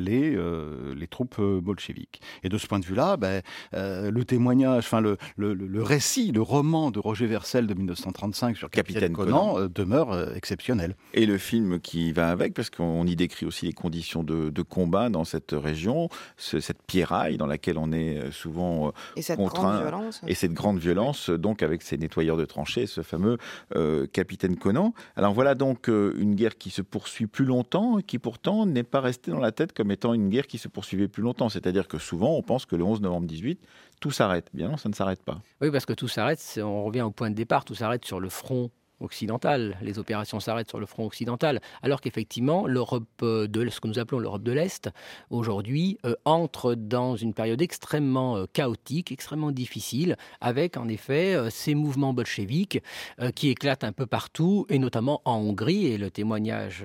les troupes bolcheviques. Et de ce point de vue-là, le témoignage, le récit, le roman de Roger Vercel de 1935 sur Capitaine Conan demeure exceptionnel. Et le film qui va avec, parce qu'on y décrit aussi les conditions de combat dans cette région, cette pierraille dans laquelle on est souvent contraint. Et cette grande violence, donc avec ces nettoyeurs de tranchées, ce fameux Capitaine Conan. Alors voilà donc une guerre qui se poursuit plus longtemps, et qui pourtant n'est pas restée dans la tête comme étant une guerre qui se poursuivait plus longtemps. C'est-à-dire que souvent, on pense que le 11 novembre 18, tout s'arrête. Bien non, ça ne s'arrête pas. Oui, parce que tout s'arrête, on revient au point de départ, tout s'arrête sur le front occidentale. Les opérations s'arrêtent sur le front occidental, alors qu'effectivement, l'Europe de ce que nous appelons l'Europe de l'Est, aujourd'hui, entre dans une période extrêmement chaotique, extrêmement difficile, avec en effet ces mouvements bolcheviques qui éclatent un peu partout, et notamment en Hongrie, et le témoignage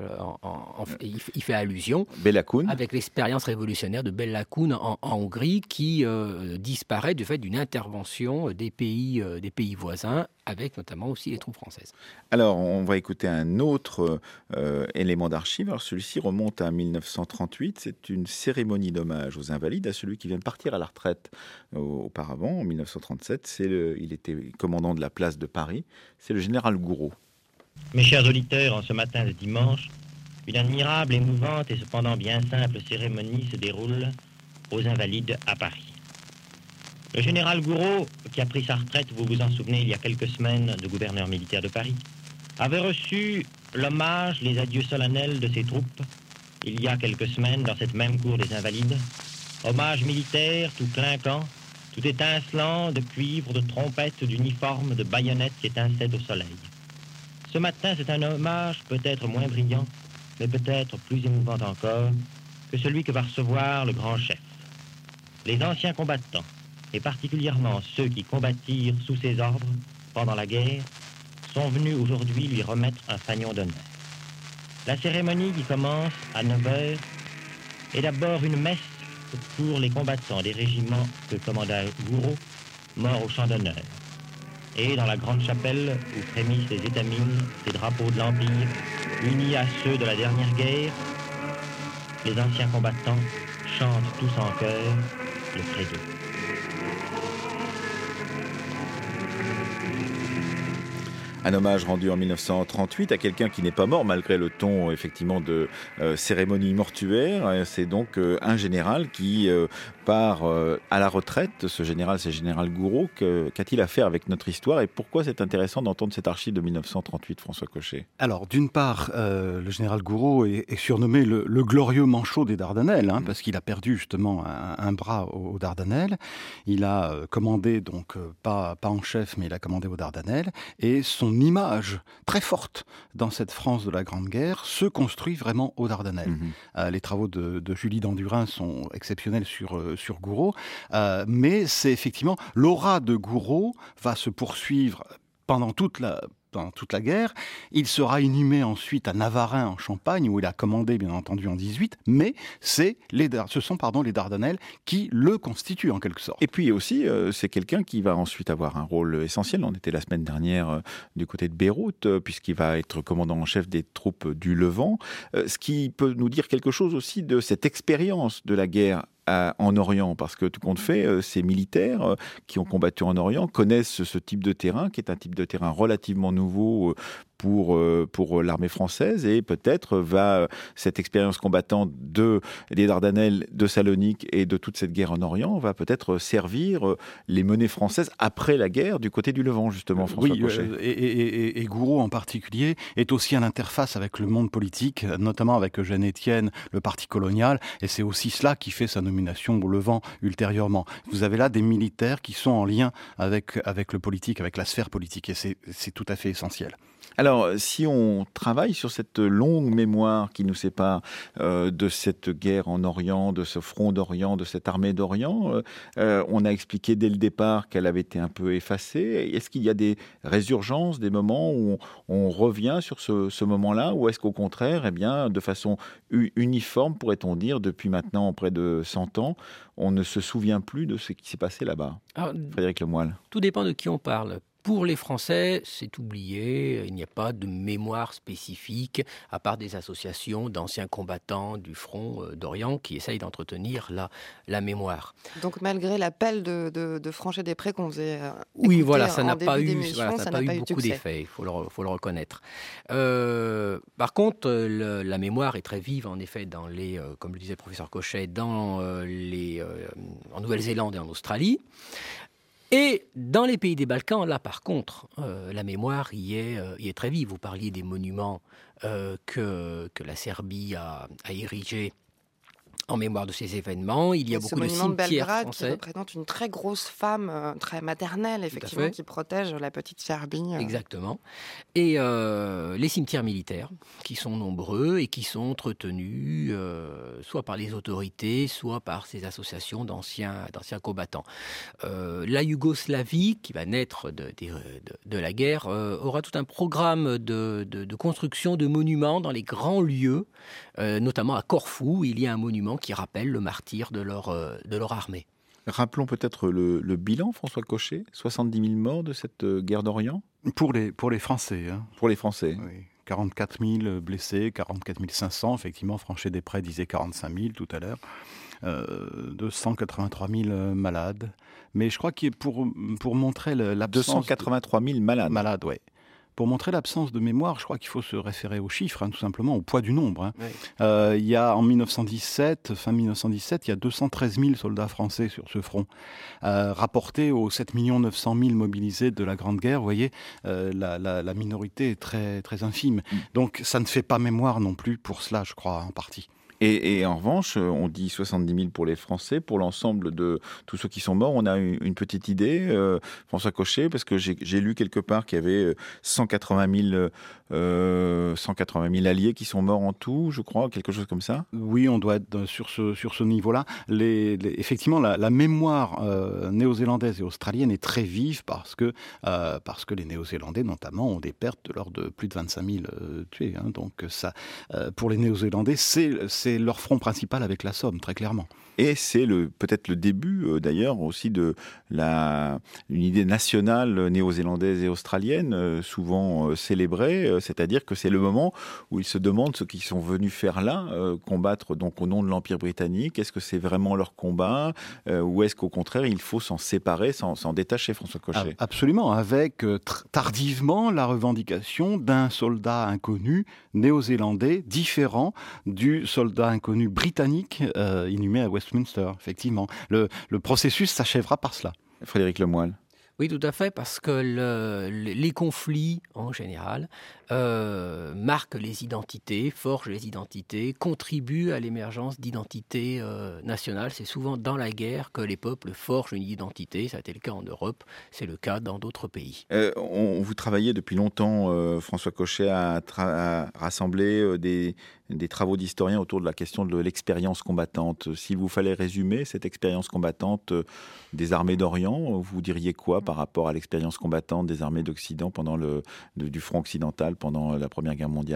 il fait allusion, Béla Kun, avec l'expérience révolutionnaire de Béla Kun en Hongrie, qui disparaît du fait d'une intervention des pays voisins, avec notamment aussi les troupes françaises. Alors, on va écouter un autre élément d'archive. Alors, celui-ci remonte à 1938. C'est une cérémonie d'hommage aux Invalides, à celui qui vient de partir à la retraite auparavant, en 1937. Il était commandant de la place de Paris. C'est le général Gouraud. Mes chers auditeurs, en ce matin de dimanche, une admirable, émouvante et cependant bien simple cérémonie se déroule aux Invalides à Paris. Le général Gouraud, qui a pris sa retraite, vous vous en souvenez, il y a quelques semaines, de gouverneur militaire de Paris, avait reçu l'hommage, les adieux solennels de ses troupes il y a quelques semaines, dans cette même cour des Invalides, hommage militaire tout clinquant, tout étincelant de cuivre, de trompettes, d'uniformes, de baïonnettes qui étincellent au soleil. Ce matin, c'est un hommage peut-être moins brillant, mais peut-être plus émouvant encore, que celui que va recevoir le grand chef. Les anciens combattants, et particulièrement ceux qui combattirent sous ses ordres pendant la guerre, sont venus aujourd'hui lui remettre un fanion d'honneur. La cérémonie qui commence à 9h est d'abord une messe pour les combattants des régiments que commanda Gouraud, morts au champ d'honneur. Et dans la grande chapelle où frémissent les étamines, ces drapeaux de l'Empire, unis à ceux de la dernière guerre, les anciens combattants chantent tous en chœur le credo. Un hommage rendu en 1938 à quelqu'un qui n'est pas mort malgré le ton effectivement de cérémonie mortuaire. C'est donc un général qui part à la retraite. Ce général, c'est le général Gouraud. Qu'a-t-il à faire avec notre histoire et pourquoi c'est intéressant d'entendre cette archive de 1938, François Cochet? Alors, d'une part, le général Gouraud est surnommé le glorieux manchot des Dardanelles, parce qu'il a perdu justement un bras aux Dardanelles. Il a commandé, donc pas en chef, mais il a commandé aux Dardanelles. Et son image très forte dans cette France de la Grande Guerre se construit vraiment aux Dardanelles. Les travaux de Julie Dandurin sont exceptionnels sur Gouraud, mais c'est effectivement l'aura de Gouraud va se poursuivre pendant toute la guerre. Il sera inhumé ensuite à Navarin en Champagne, où il a commandé bien entendu en 18, mais ce sont les Dardanelles qui le constituent en quelque sorte. Et puis aussi, c'est quelqu'un qui va ensuite avoir un rôle essentiel. On était la semaine dernière du côté de Beyrouth, puisqu'il va être commandant en chef des troupes du Levant, ce qui peut nous dire quelque chose aussi de cette expérience de la guerre en Orient, parce que tout compte fait, ces militaires qui ont combattu en Orient connaissent ce type de terrain, qui est un type de terrain relativement nouveau pour l'armée française, et peut-être va cette expérience combattante des Dardanelles, de Salonique et de toute cette guerre en Orient va peut-être servir les menées françaises après la guerre du côté du Levant, justement, François Cochet. Et Gouraud en particulier est aussi à l'interface avec le monde politique, notamment avec Eugène Etienne, le parti colonial, et c'est aussi cela qui fait sa nomination au Levant ultérieurement. Vous avez là des militaires qui sont en lien avec le politique, avec la sphère politique, et c'est tout à fait essentiel. Alors, si on travaille sur cette longue mémoire qui nous sépare de cette guerre en Orient, de ce front d'Orient, de cette armée d'Orient, on a expliqué dès le départ qu'elle avait été un peu effacée. Est-ce qu'il y a des résurgences, des moments où on revient sur ce moment-là, ou est-ce qu'au contraire, de façon uniforme, pourrait-on dire, depuis maintenant près de 100 ans, on ne se souvient plus de ce qui s'est passé là-bas? Frédéric Lemoyle. Tout dépend de qui on parle. Pour les Français, c'est oublié, il n'y a pas de mémoire spécifique, à part des associations d'anciens combattants du front d'Orient qui essayent d'entretenir la mémoire. Donc malgré l'appel de Franchet-Després qu'on faisait oui, voilà, ça n'a pas eu beaucoup d'effet, il faut le reconnaître. Par contre, la mémoire est très vive, en effet, dans comme le disait le professeur Cochet, en Nouvelle-Zélande et en Australie. Et dans les pays des Balkans, là par contre, la mémoire y est très vive. Vous parliez des monuments que la Serbie a érigés en mémoire de ces événements. Il y a beaucoup de cimetières français. Ce monument de Belgrade français qui représente une très grosse femme, très maternelle, effectivement, qui protège la petite Serbie. Exactement. Et les cimetières militaires, qui sont nombreux et qui sont entretenus soit par les autorités, soit par ces associations d'anciens combattants. La Yougoslavie, qui va naître de la guerre, aura tout un programme de construction de monuments dans les grands lieux, notamment à Corfou, où il y a un monument qui rappelle le martyre de leur armée. Rappelons peut-être le bilan, François Cochet, 70 000 morts de cette guerre d'Orient. Pour les Français. Pour les Français. Oui. 44 000 blessés, 44 500, effectivement, Franchet-Després disait 45 000 tout à l'heure, 283 000 malades. Mais je crois que pour montrer l'absence... 283 000 malades. Malades, oui. Pour montrer l'absence de mémoire, je crois qu'il faut se référer aux chiffres, tout simplement, au poids du nombre. Oui. Il y a en 1917, fin 1917, il y a 213 000 soldats français sur ce front. Rapporté aux 7 900 000 mobilisés de la Grande Guerre, vous voyez, la minorité est très, très infime. Donc ça ne fait pas mémoire non plus pour cela, je crois, en partie. Et en revanche, on dit 70 000 pour les Français. Pour l'ensemble de tous ceux qui sont morts, on a une petite idée, François Cochet, parce que j'ai lu quelque part qu'il y avait 180 000 alliés qui sont morts en tout, je crois, quelque chose comme ça. Oui, on doit être sur ce niveau-là. Effectivement, la mémoire néo-zélandaise et australienne est très vive parce que les Néo-Zélandais, notamment, ont des pertes de l'ordre de plus de 25 000 tués. Hein. Donc ça, pour les Néo-Zélandais, c'est leur front principal avec la Somme, très clairement. Et c'est peut-être le début, d'ailleurs, aussi de une idée nationale néo-zélandaise et australienne, souvent célébrée, c'est-à-dire que c'est le moment où ils se demandent ce qu'ils sont venus faire là, combattre donc au nom de l'Empire britannique. Est-ce que c'est vraiment leur combat, ou est-ce qu'au contraire, il faut s'en séparer, s'en détacher, François Cochet ? Absolument, avec tardivement la revendication d'un soldat inconnu néo-zélandais différent du soldat inconnu britannique inhumé à Westminster, effectivement. Le processus s'achèvera par cela. Frédéric Lemoyle. Oui, tout à fait, parce que les conflits, en général, marquent les identités, forgent les identités, contribuent à l'émergence d'identités nationales. C'est souvent dans la guerre que les peuples forgent une identité. Ça a été le cas en Europe, c'est le cas dans d'autres pays. Vous travaillez depuis longtemps, François Cochet, à rassembler des travaux d'historiens autour de la question de l'expérience combattante. S'il vous fallait résumer cette expérience combattante des armées d'Orient, vous diriez quoi par rapport à l'expérience combattante des armées d'Occident du front occidental pendant la Première Guerre mondiale ?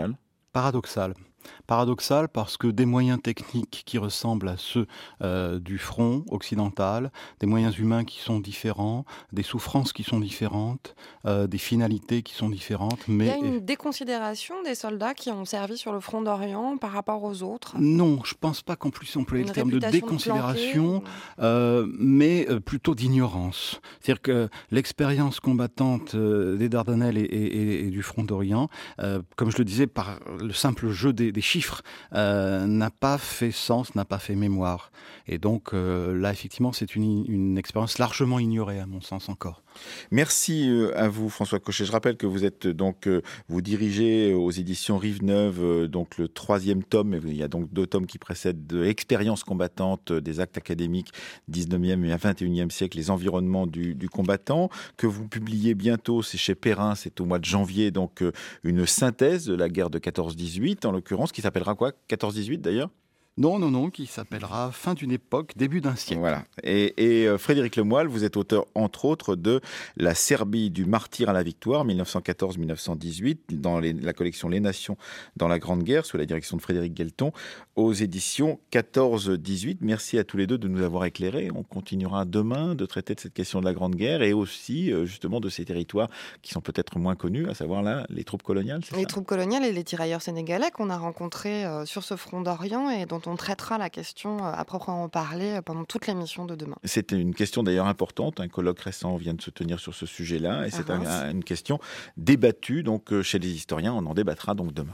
Paradoxal parce que des moyens techniques qui ressemblent à ceux du front occidental, des moyens humains qui sont différents, des souffrances qui sont différentes, des finalités qui sont différentes. Mais... Il y a une déconsidération des soldats qui ont servi sur le front d'Orient par rapport aux autres ? Non, je ne pense pas qu'on puisse employer le terme de déconsidération, mais plutôt d'ignorance. C'est-à-dire que l'expérience combattante des Dardanelles et du front d'Orient, comme je le disais, par le simple jeu des chiffres, n'a pas fait sens, n'a pas fait mémoire. Et donc là, effectivement, c'est une expérience largement ignorée, à mon sens, encore. Merci à vous, François Cochet. Je rappelle que vous êtes vous dirigez aux éditions Rive-Neuve donc le 3e tome. Il y a donc 2 tomes qui précèdent l'expérience combattante des actes académiques 19e et 21e siècle, les environnements du combattant, que vous publiez bientôt. C'est chez Perrin, c'est au mois de janvier, donc une synthèse de la guerre de 14-18, en l'occurrence, qui s'appellera quoi ? 14-18 d'ailleurs ? Non, qui s'appellera Fin d'une époque, début d'un siècle. Voilà. Et Frédéric Lemoyle, vous êtes auteur, entre autres, de La Serbie du martyr à la victoire, 1914-1918, dans la collection Les Nations dans la Grande Guerre, sous la direction de Frédéric Guelton, aux éditions 14-18. Merci à tous les deux de nous avoir éclairés. On continuera demain de traiter de cette question de la Grande Guerre et aussi, justement, de ces territoires qui sont peut-être moins connus, à savoir là, les troupes coloniales, c'est ça ? Les troupes coloniales et les tirailleurs sénégalais qu'on a rencontrés sur ce front d'Orient et dont on traitera la question à proprement parler pendant toute l'émission de demain. C'est une question d'ailleurs importante. Un colloque récent vient de se tenir sur ce sujet-là. Et c'est une question débattue donc, chez les historiens. On en débattra donc demain.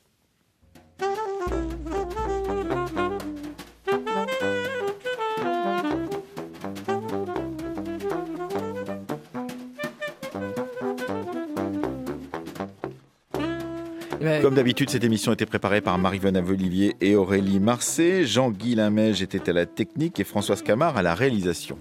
Comme d'habitude, cette émission a été préparée par Marie-Venave Olivier et Aurélie Marcet. Jean-Guy Limège était à la technique et Françoise Camard à la réalisation.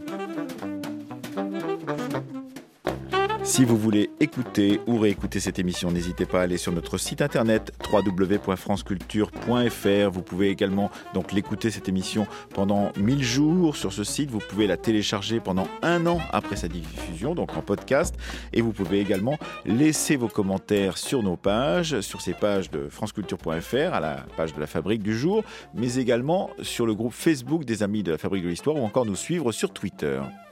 Si vous voulez écouter ou réécouter cette émission, n'hésitez pas à aller sur notre site internet www.franceculture.fr. Vous pouvez également donc l'écouter cette émission pendant 1000 jours sur ce site. Vous pouvez la télécharger pendant 1 an après sa diffusion, donc en podcast. Et vous pouvez également laisser vos commentaires sur nos pages, sur ces pages de franceculture.fr, à la page de la Fabrique du jour, mais également sur le groupe Facebook des Amis de la Fabrique de l'Histoire ou encore nous suivre sur Twitter.